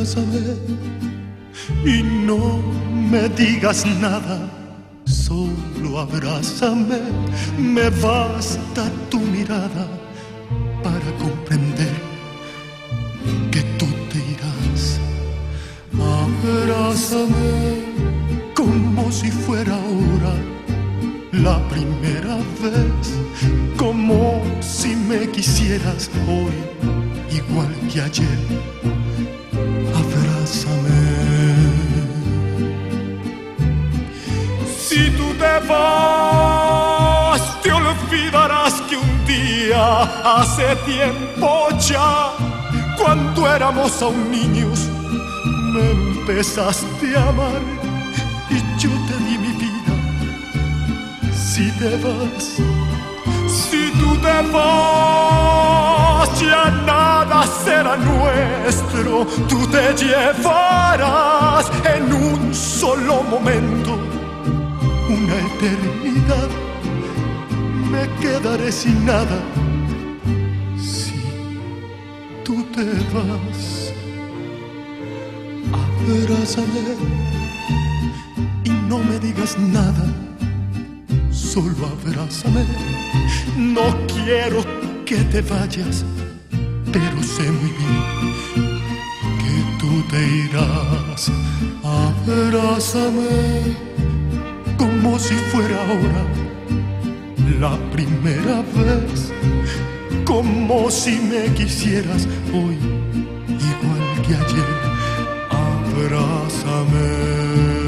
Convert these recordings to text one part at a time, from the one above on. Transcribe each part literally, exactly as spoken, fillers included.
Abrázame y no me digas nada, solo abrázame, me basta tu mirada para comprender que tú te irás. Abrázame como si fuera ahora la primera vez, como si me quisieras hoy igual que ayer. Abrázame. Si tú te vas, te olvidarás que un día, hace tiempo ya, cuando éramos aún niños, me empezaste a amar y yo te di mi vida. Si te vas, si tú te vas, ya nada será nuestro. Tú te llevarás en un solo momento una eternidad. Me quedaré sin nada si tú te vas. Abrázame y no me digas nada, solo abrázame. No quiero que te vayas, pero sé muy bien que tú te irás. Abrázame como si fuera ahora la primera vez, como si me quisieras hoy igual que ayer. Abrázame.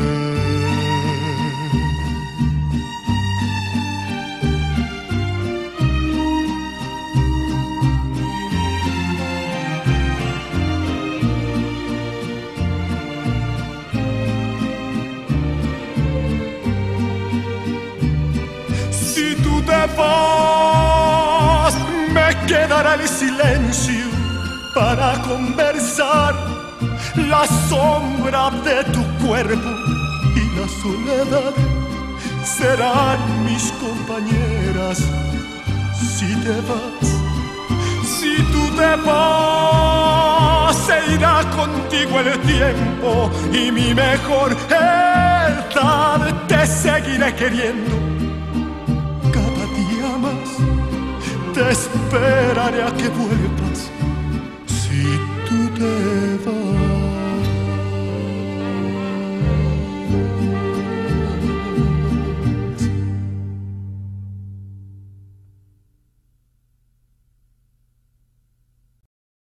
Si tú te vas, me quedará el silencio para conversar, la sombra de tu cuerpo y la soledad serán mis compañeras. Si te vas, si tú te vas, se irá contigo el tiempo y mi mejor edad. Te seguiré queriendo cada día más, te esperaré a que vuelvas